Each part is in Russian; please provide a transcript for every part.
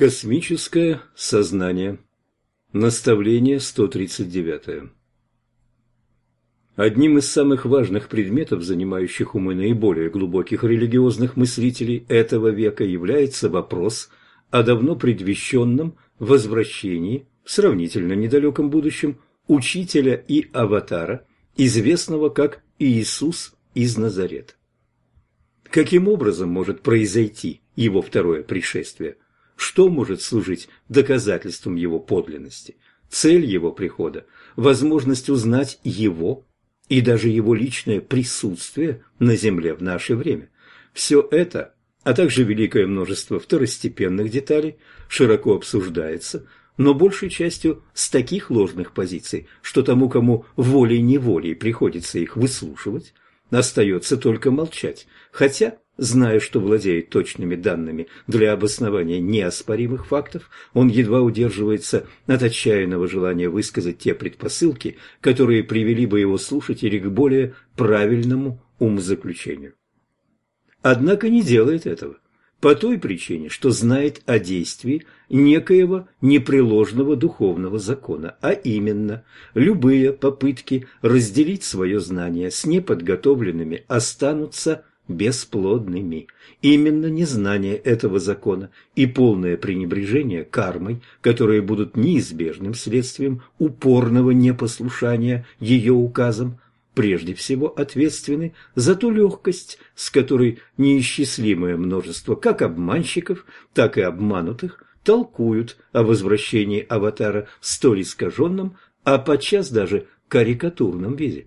Космическое сознание. Наставление 139. Одним из самых важных предметов, занимающих умы наиболее глубоких религиозных мыслителей этого века, является вопрос о давно предвещенном возвращении в сравнительно недалеком будущем учителя и аватара, известного как Иисус из Назарета. Каким образом может произойти его второе пришествие? Что может служить доказательством его подлинности? Цель его прихода, возможность узнать его и даже его личное присутствие на земле в наше время. Все это, а также великое множество второстепенных деталей, широко обсуждается, но большей частью с таких ложных позиций, что тому, кому волей-неволей приходится их выслушивать, остается только молчать, хотя, зная, что владеет точными данными для обоснования неоспоримых фактов, он едва удерживается от отчаянного желания высказать те предпосылки, которые привели бы его слушателей к более правильному умозаключению. Однако не делает этого, по той причине, что знает о действии некоего непреложного духовного закона, а именно, любые попытки разделить свое знание с неподготовленными останутся бесплодными. Именно незнание этого закона и полное пренебрежение кармой, которые будут неизбежным следствием упорного непослушания ее указам, прежде всего ответственны за ту легкость, с которой неисчислимое множество как обманщиков, так и обманутых толкуют о возвращении аватара в столь искаженном, а подчас даже карикатурном виде.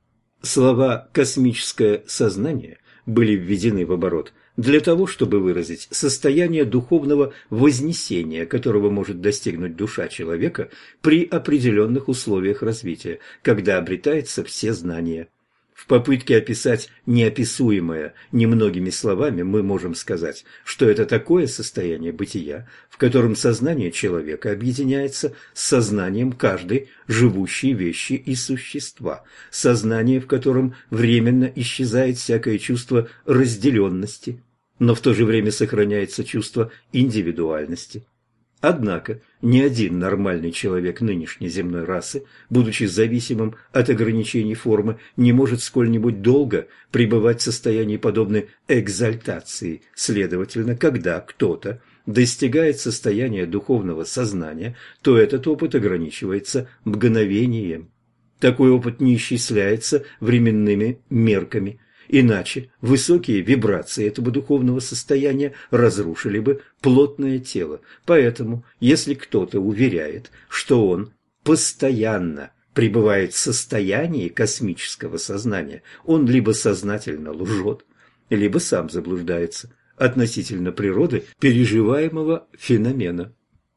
Слова «космическое сознание» были введены в оборот для того, чтобы выразить состояние духовного вознесения, которого может достигнуть душа человека при определенных условиях развития, когда обретается все знания. В попытке описать неописуемое немногими словами мы можем сказать, что это такое состояние бытия, в котором сознание человека объединяется с сознанием каждой живущей вещи и существа, сознание, в котором временно исчезает всякое чувство разделенности, но в то же время сохраняется чувство индивидуальности. Однако ни один нормальный человек нынешней земной расы, будучи зависимым от ограничений формы, не может сколь-нибудь долго пребывать в состоянии подобной экзальтации. Следовательно, когда кто-то достигает состояния духовного сознания, то этот опыт ограничивается мгновением. Такой опыт не исчисляется временными мерками. Иначе высокие вибрации этого духовного состояния разрушили бы плотное тело. Поэтому, если кто-то уверяет, что он постоянно пребывает в состоянии космического сознания, он либо сознательно лжет, либо сам заблуждается относительно природы переживаемого феномена.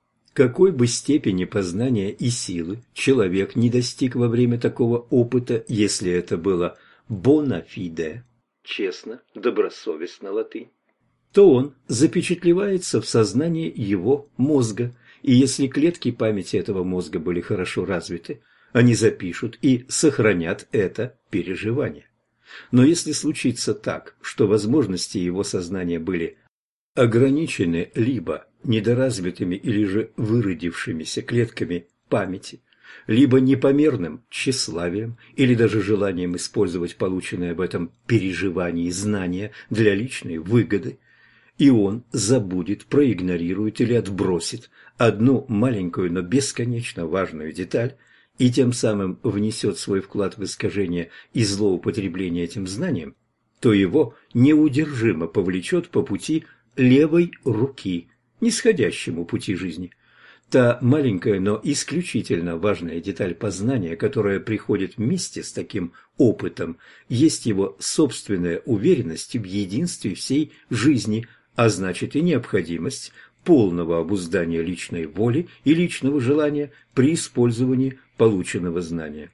Какой бы степени познания и силы человек не достиг во время такого опыта, если это было bona fide, честно, добросовестно латынь, то он запечатлевается в сознании его мозга, и если клетки памяти этого мозга были хорошо развиты, они запишут и сохранят это переживание. Но если случится так, что возможности его сознания были ограничены либо недоразвитыми или же выродившимися клетками памяти, либо непомерным тщеславием или даже желанием использовать полученное в этом переживании знания для личной выгоды, и он забудет, проигнорирует или отбросит одну маленькую, но бесконечно важную деталь и тем самым внесет свой вклад в искажение и злоупотребление этим знанием, то его неудержимо повлечет по пути левой руки, нисходящему пути жизни. Та маленькая, но исключительно важная деталь познания, которая приходит вместе с таким опытом, есть его собственная уверенность в единстве всей жизни, а значит и необходимость полного обуздания личной воли и личного желания при использовании полученного знания.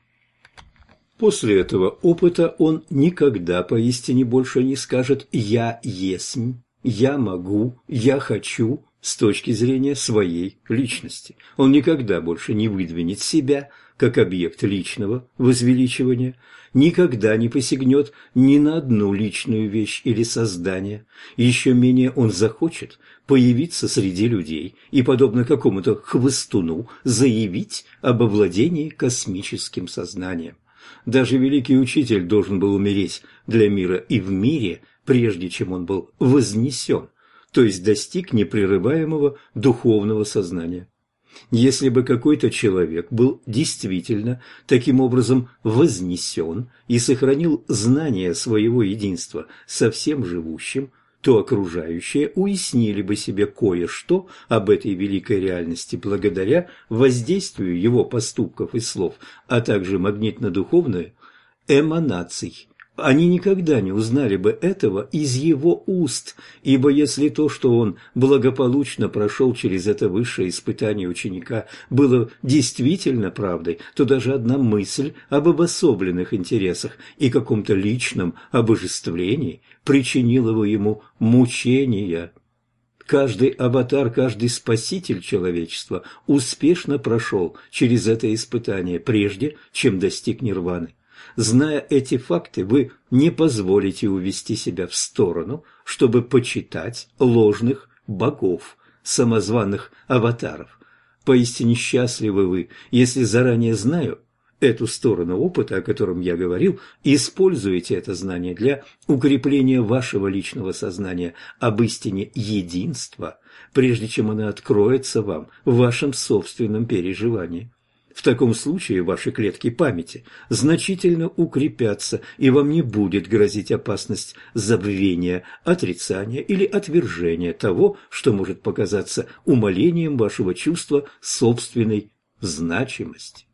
После этого опыта он никогда поистине больше не скажет «я есмь», «я могу», «я хочу» с точки зрения своей личности. Он никогда больше не выдвинет себя как объект личного возвеличивания, никогда не посягнет ни на одну личную вещь или создание, еще менее он захочет появиться среди людей и, подобно какому-то хвостуну, заявить об овладении космическим сознанием. Даже великий учитель должен был умереть для мира и в мире, прежде чем он был вознесен, то есть достиг непрерываемого духовного сознания. Если бы какой-то человек был действительно таким образом вознесен и сохранил знание своего единства со всем живущим, то окружающие уяснили бы себе кое-что об этой великой реальности благодаря воздействию его поступков и слов, а также магнитно-духовной эманаций. Они никогда не узнали бы этого из его уст, ибо если то, что он благополучно прошел через это высшее испытание ученика, было действительно правдой, то даже одна мысль об обособленных интересах и каком-то личном обожествлении причинила бы ему мучения. Каждый аватар, каждый спаситель человечества успешно прошел через это испытание, прежде чем достиг нирваны. Зная эти факты, вы не позволите увести себя в сторону, чтобы почитать ложных богов, самозваных аватаров. Поистине счастливы вы, если заранее знаю эту сторону опыта, о котором я говорил, используете это знание для укрепления вашего личного сознания об истине единства, прежде чем оно откроется вам в вашем собственном переживании. В таком случае ваши клетки памяти значительно укрепятся, и вам не будет грозить опасность забвения, отрицания или отвержения того, что может показаться умалением вашего чувства собственной значимости.